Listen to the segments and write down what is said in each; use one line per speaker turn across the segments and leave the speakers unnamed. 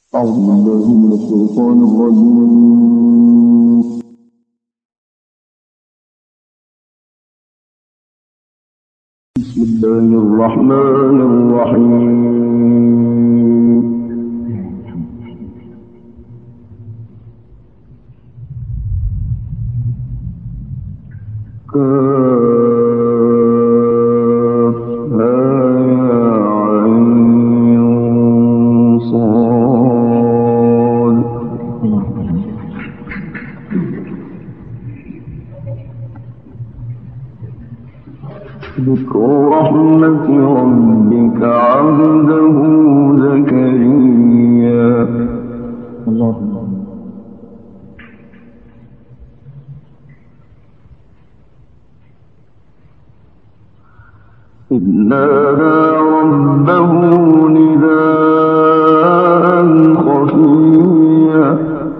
أعوذ بالله من الشيطان الرجيم. بسم الله الرحمن الرحيم. ذكر رحمة ربك عبده زكريا. إذ نادى ربه نداء خفيا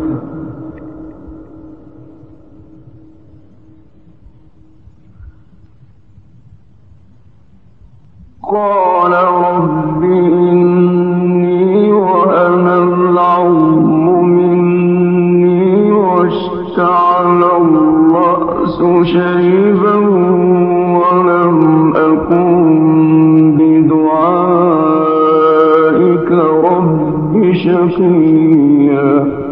قال رب إني وهن العظم مني واشتعل الرأس شيبا ولم أكن بدعائك رب شقيا.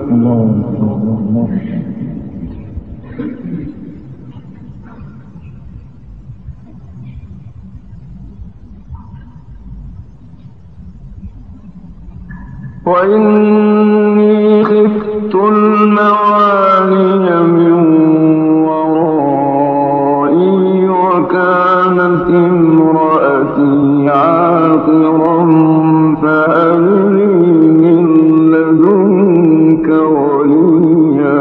وإني خفت الموالي من ورائي وكانت امرأتي عاقرا فهل لي من لدنك وليا.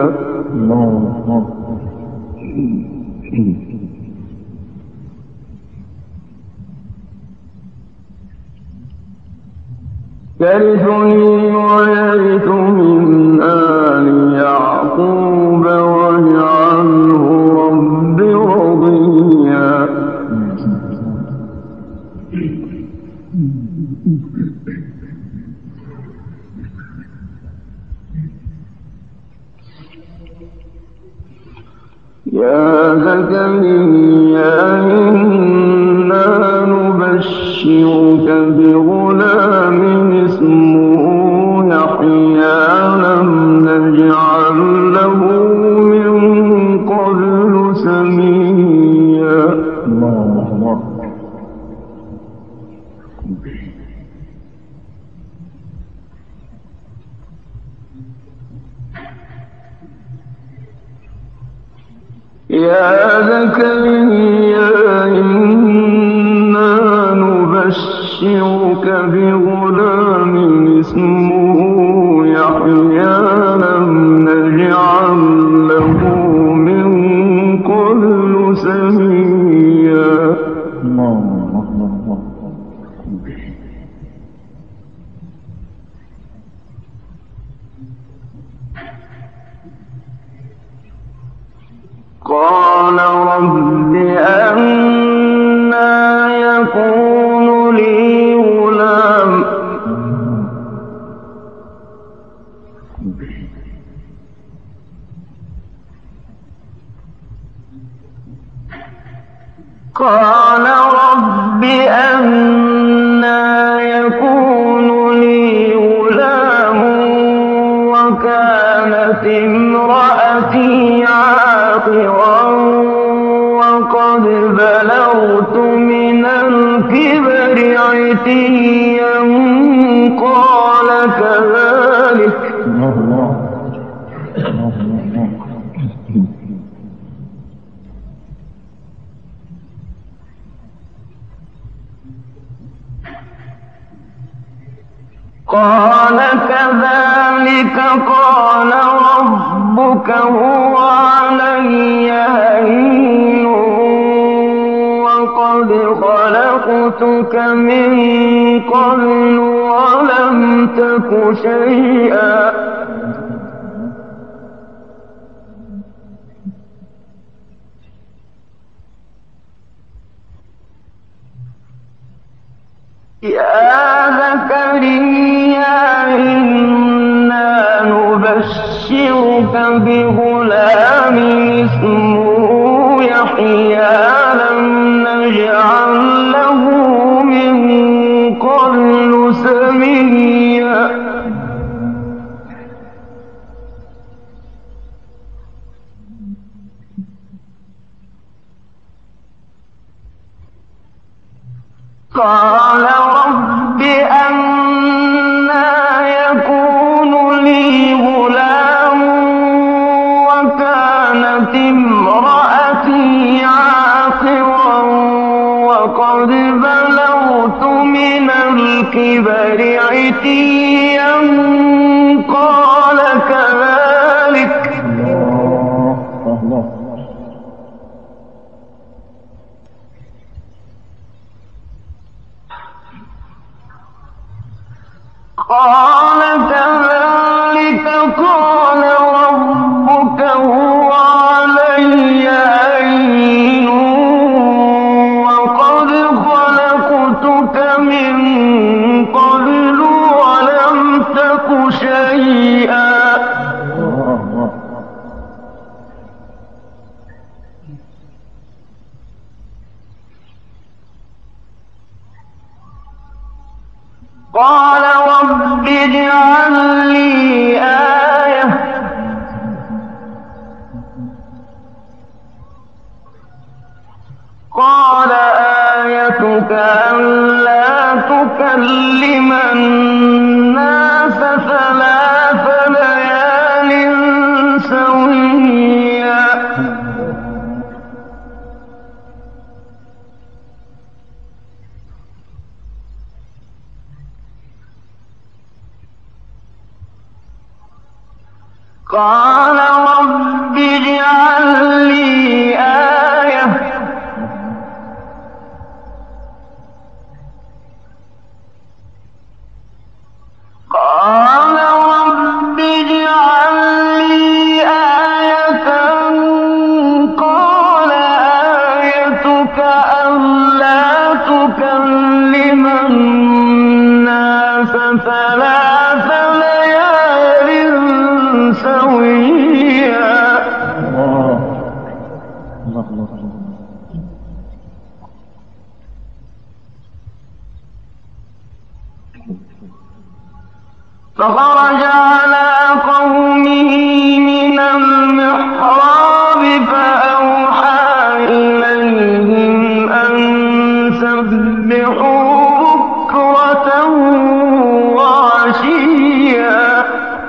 يرثني ويرث من آل يعقوب واجعله رب رضيا. يا زكريا إنا نبشرك بغلام اسمه يحيى لم نجعل له من قبل سميا. يا زكريا إنا نبشرك بغلام اسمه يحيى لم نجعل له من قبل سميا. قال رب أنى يكون لي غلام قال رب أنى يكون لي غلام وكانت امرأتي عاقرا وقد بلغت من الكبر عتيا قال كذلك قال ربك هو علي هين وقد خلقتك من قبل ولم تك شيئا. يا زكريا بغلام اسمه يحيى لم نجعل له من قبل سميا. قال رب أنى يكون لي غلام وكانت امرأتي عاقرا وقد بلغت من الكبر عتيا. قال كذلك قال ربك هو علي هين وقد خلقتك من قبل ولم تك شيئا. قال رب اجعل لي آية قال آيتك ألا تكلم الناس 3 ليال سويا. قال رب اجعل لي آية قال رب اجعل لي آية قال آيتك ألا تكلم الناس 3 ليال سويا. فخرج على قومه من المحراب فأوحى إليهم أن سبحوا بكرة وعشيا.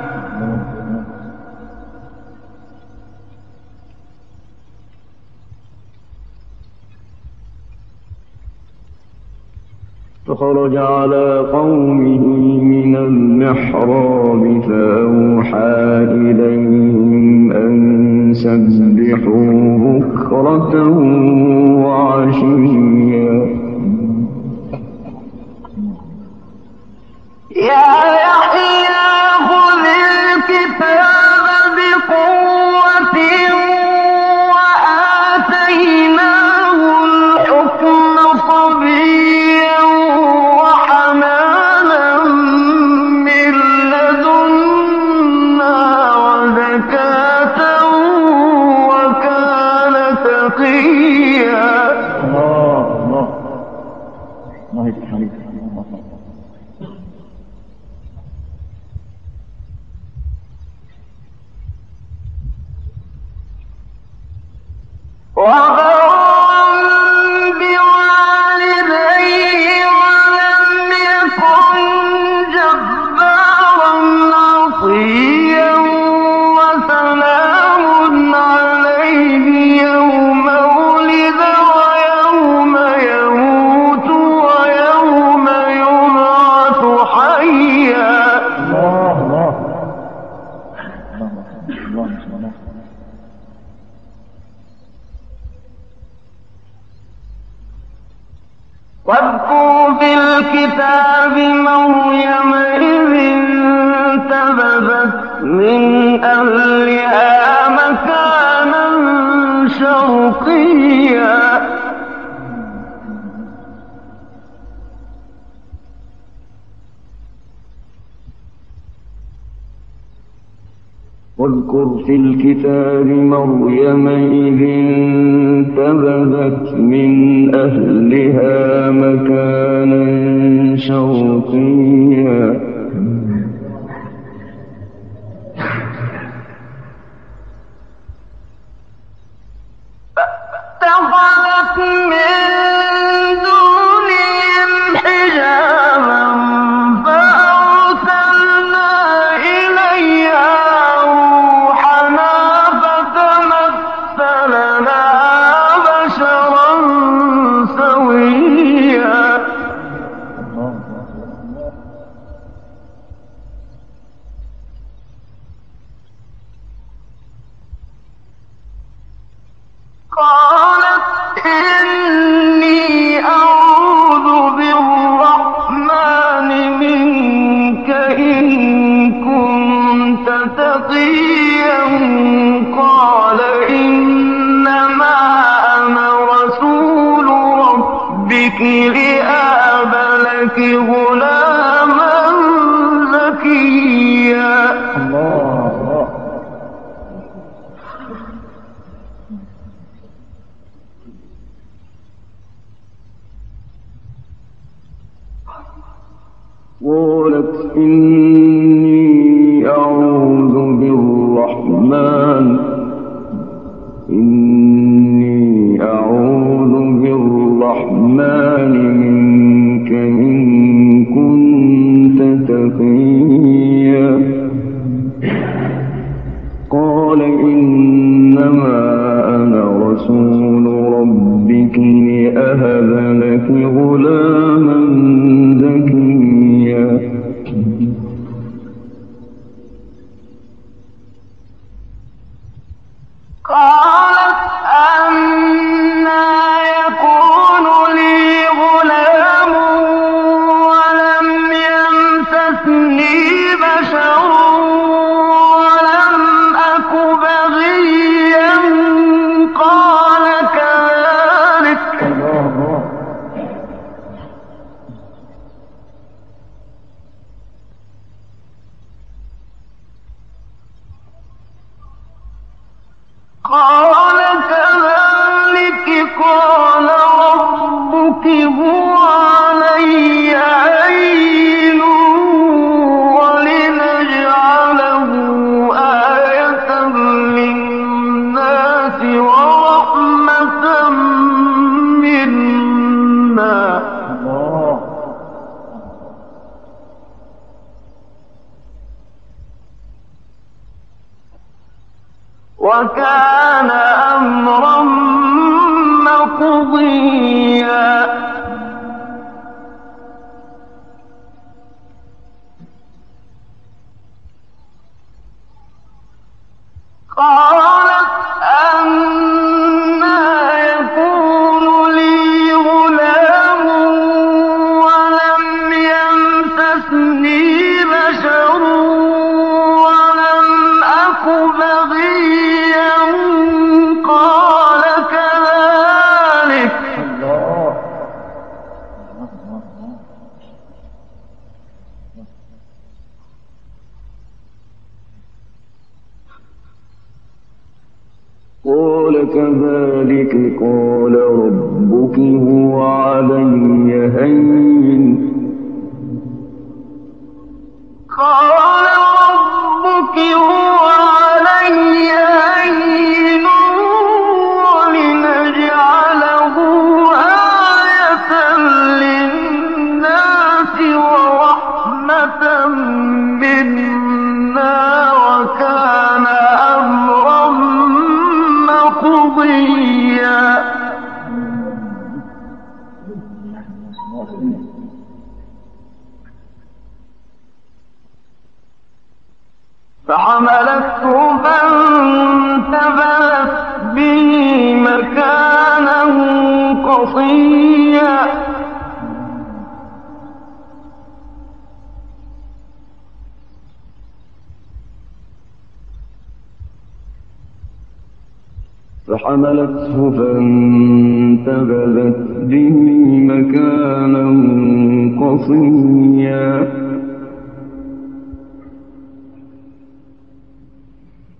فخرج على قومه من المحراب فأوحى إليهم أن سبحوا بكرة وعشيا. يا يحيى خذ الكتاب بقوة وآتيناه الحكم صبيا وحنانا من لدنا وزكاة وكان تقيا. وبرا بوالديه ولم يكن جبارا عصيا وسلام عليه يوم ولد ويوم يموت ويوم يبعث حيا. واذكر في الكتاب مريم إذ انتبذت من أهلها مكانا شرقيا. واذكر في الكتاب مريم إذ انتبذت من أهلها مكانا شرقيا فاتخذت من دونهم حجابا فأرسلنا إليها روحنا فتمثل لها بشرا سويا قالت إني أعوذ بالرحمن منك إن كنت تقيا قال إنما أنا رسول ربك لأهب لك غلاما زكيا قالت إني أعوذ بالرحمن منك إن كنت تقيا قال إنما أنا رسول ربك لأهب لك غلاما زكيا قالت أنى يكون لي غلام ولم يمسسني بشر ولم أك بغيا قال كذلك قال ربك هو علي هين ولنجعله آية للناس ورحمة منا وكان أمرا مقضيا قالت أنى يكون لي غلام ولم يمسسني بشر ولم أك بغيا قال كذلك قال ربك هو علي هين قال ربك هو علي هين ولنجعله آية للناس ورحمة منا وكان أمرا مقضيا فحملته فانتبذت به مكانا قصيا فحملته فانتبذت به مكانا قصيا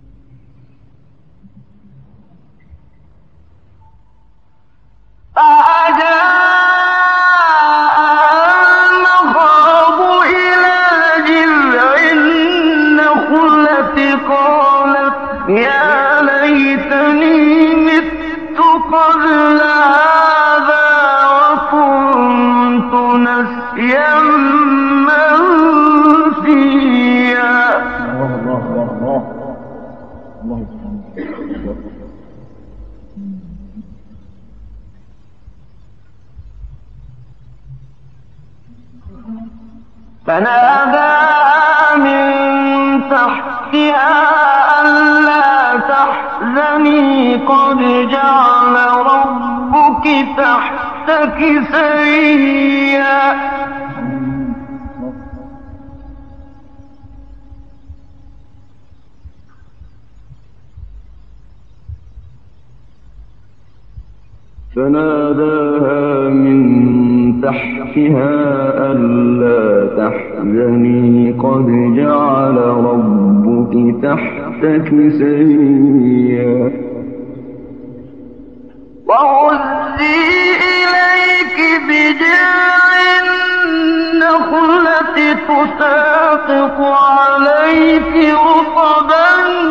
يا ليتني مت قبل هذا وكنت نسيا منسيا.
الله الله الله الله سبحانه.
فناداها من تحتها ألا تحزني قد جعل ربك تحتك سريا. فناداها من تحتها ألا تحزني قد جعل ربك تحتك سريا. وهزي إليك بجذع النخلة تساقط عليك رطبا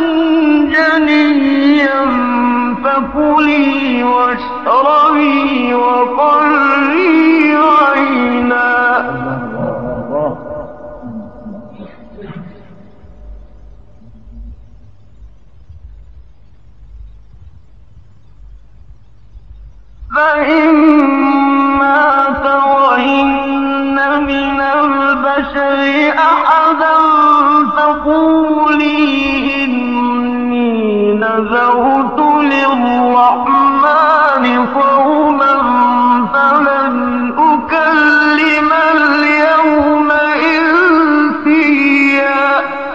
جنيا فكلي واشربي وقري عينا. فإما ترين من البشر أحدا فقولي إني نذرت للرحمن صوما فلن أكلم اليوم إنسيا.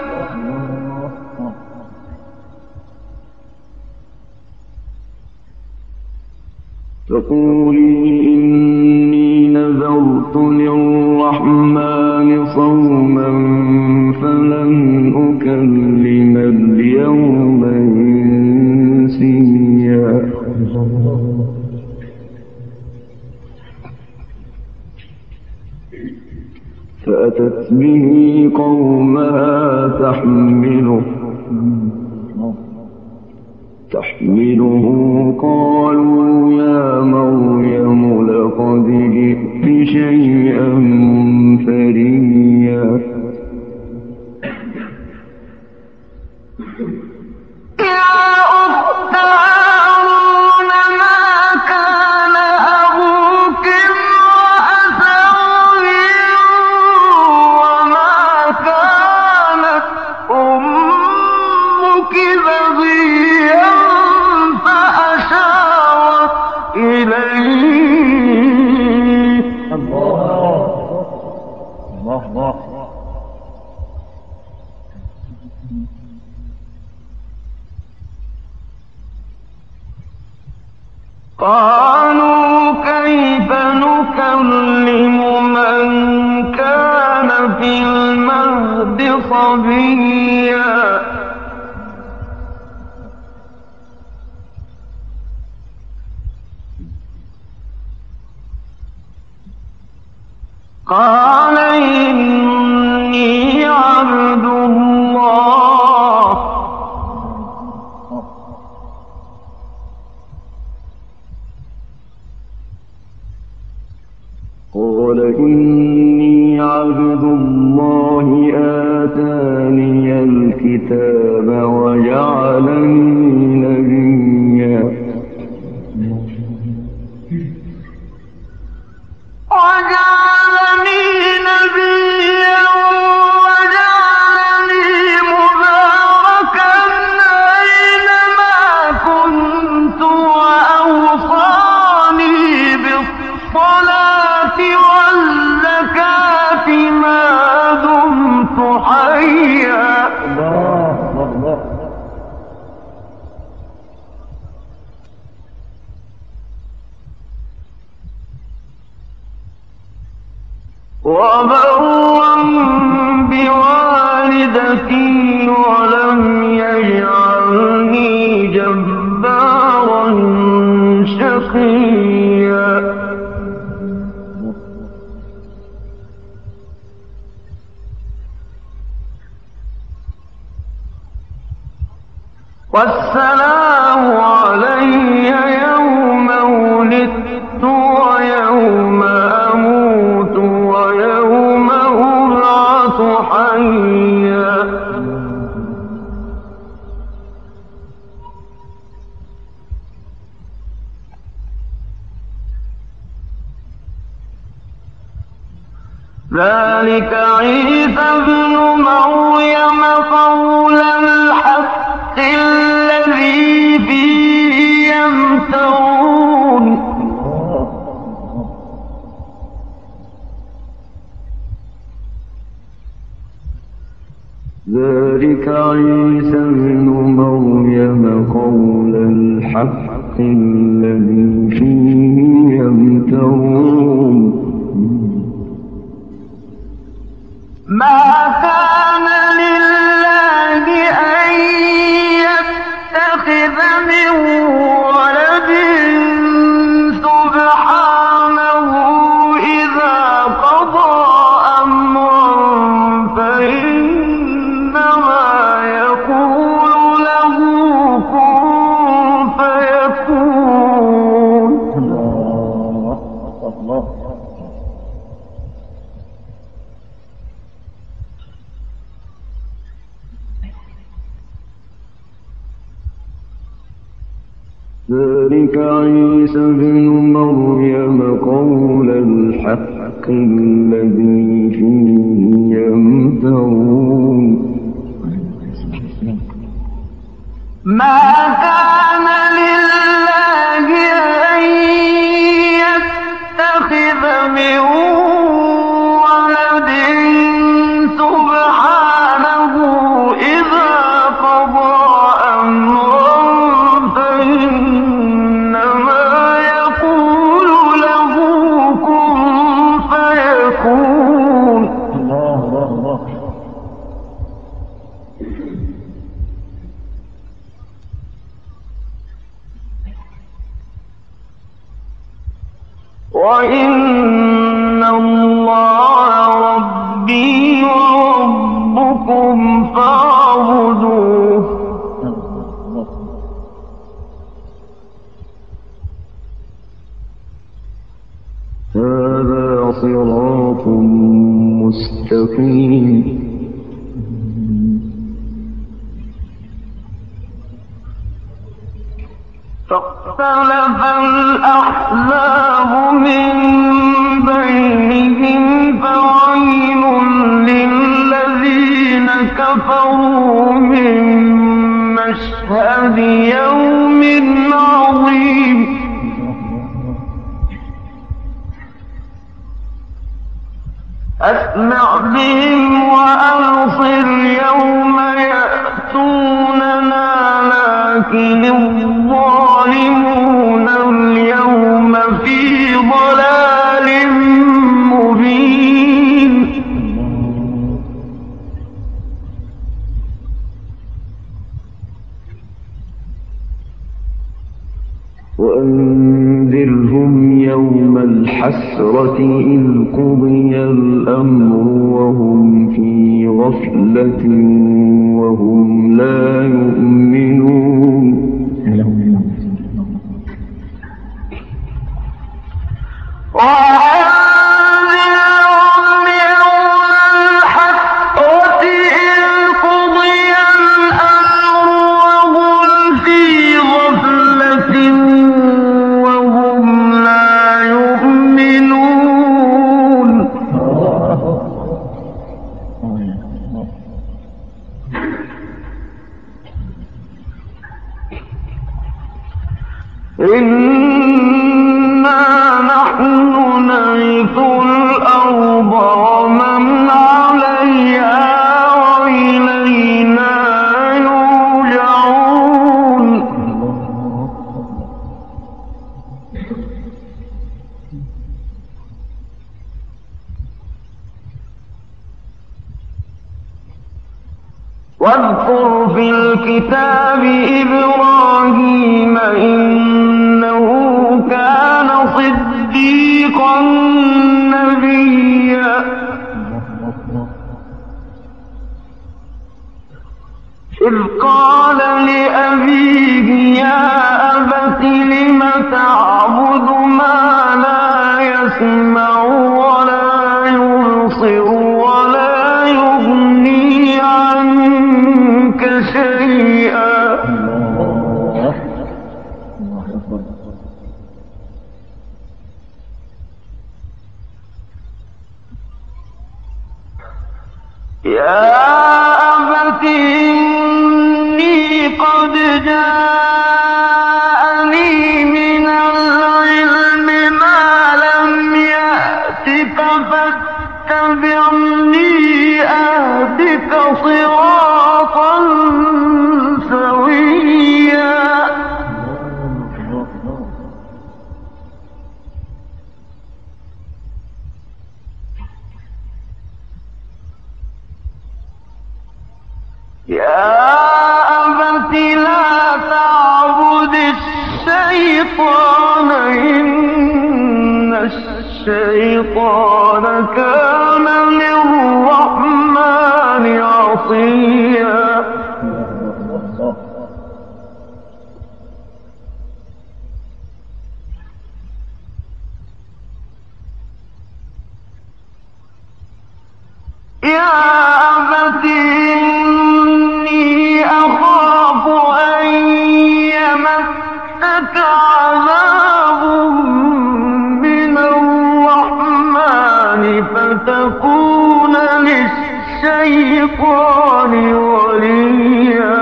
فقولي إني نذرت للرحمن صوما فلن أكلم اليوم إنسيا. فأتت به قومها تحمله قالوا يا مريم لقد جئت شيئا فريا. يا أخت هارون ما كان أبوك امرأ سوء وما كانت أمك بغيا فأشارت إليه.
الله الله.
قالوا كيف نكلم من كان في المهد صبيا. قال إني عبد الله آتاني الكتاب وجعلني نبيا وجعلني مباركا أينما كنت وأوصاني بالصلاة والزكاة ما دمت حيا. وبرا بوالدتي ولم يجعلني جبارا شقيا. والسلام علي يوم ولدت ويوم أموت ويوم أبعث حيا. ذلك عيسى ابن مريم قول الحق الذي فيه يمترون. ذلك عيسى ابن مريم قول الحق الذي فيه يمترون. ما كان لله أن يتخذ من ولد سبحانه إذا قضى أمرا فإنما يقول له كن فيكون.
الله.
ذلك عيسى ابن مريم قول الحق الذي فيه يمترون. ما كان لله أن يتخذ من ولد سبحانه إذا قضى أمرا فإنما يقول له كن فيكون.
الله.
وإن الله ربي وربكم فاعبدوه. هذا صراط مستقيم. فاختلف الأحزاب من بينهم فويل للذين كفروا من مشهد يوم عظيم. أسمع بهم وأبصر يوم يأتوننا لكن الظالمون اليوم في ضلال مبين. وأنذرهم يوم الحسرة إذ قضي الأمر وهم في غفلة وهم لا يؤمنون. إنا نحن نرث الأرض ومن عليها وإلينا يرجعون. واذكر في الكتاب إبراهيم إنه كان صديقا نبيا. إذ قال لأبيه يا أبت لم تعبد ما لا يسمع ولا يبصر ولا يغني عنك شيئا يا أبت إني قد جاءني من العلم ما لم يأتك فاتبعني أهدك صراطا سويا يا أبت لا تعبد الشيطان إن الشيطان كان للرحمن عصيا يا أبت إني أخاف أن يمسك عذاب من الرحمن فتكون للشيطان وليا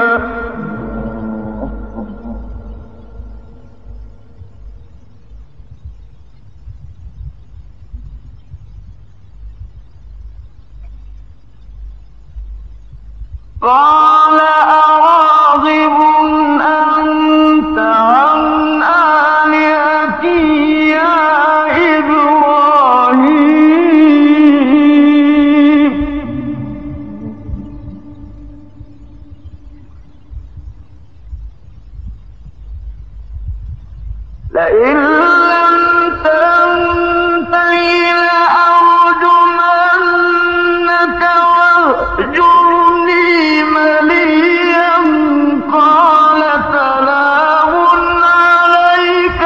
قال أراغب أنت عن آلهتي يا إبراهيم لئن لم تنته لأرجمنك واهجرني مليا قال سلام عليك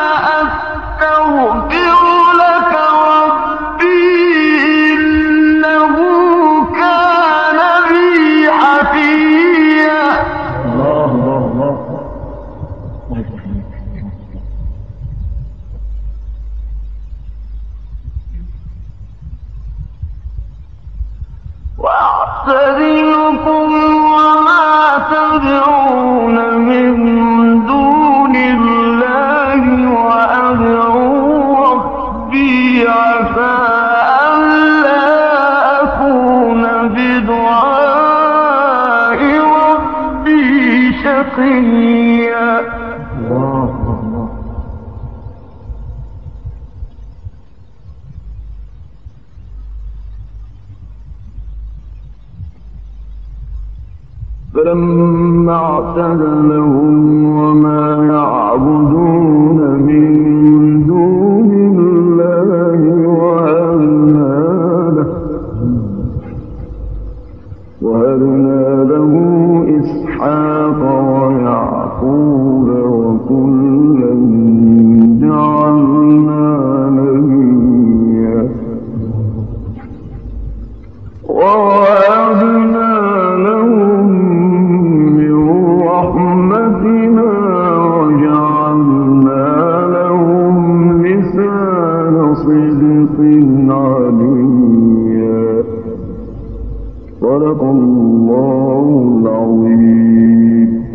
سأستغفر لك ربي إنه كان بي حفيا
الله الله الله
وأعتزلكم وما تدعون من دون الله وأدعو ربي عسى ألا أكون بدعاء ربي شقيا
الله الله
فلما اعتزلهم وما يعبدون من دون الله وهبنا له إسحاق ويعقوب وكلا جعلنا نبيا ووهبنا لهم من رحمتنا وجعلنا لهم لسان صدق عليا صدق الله العظيم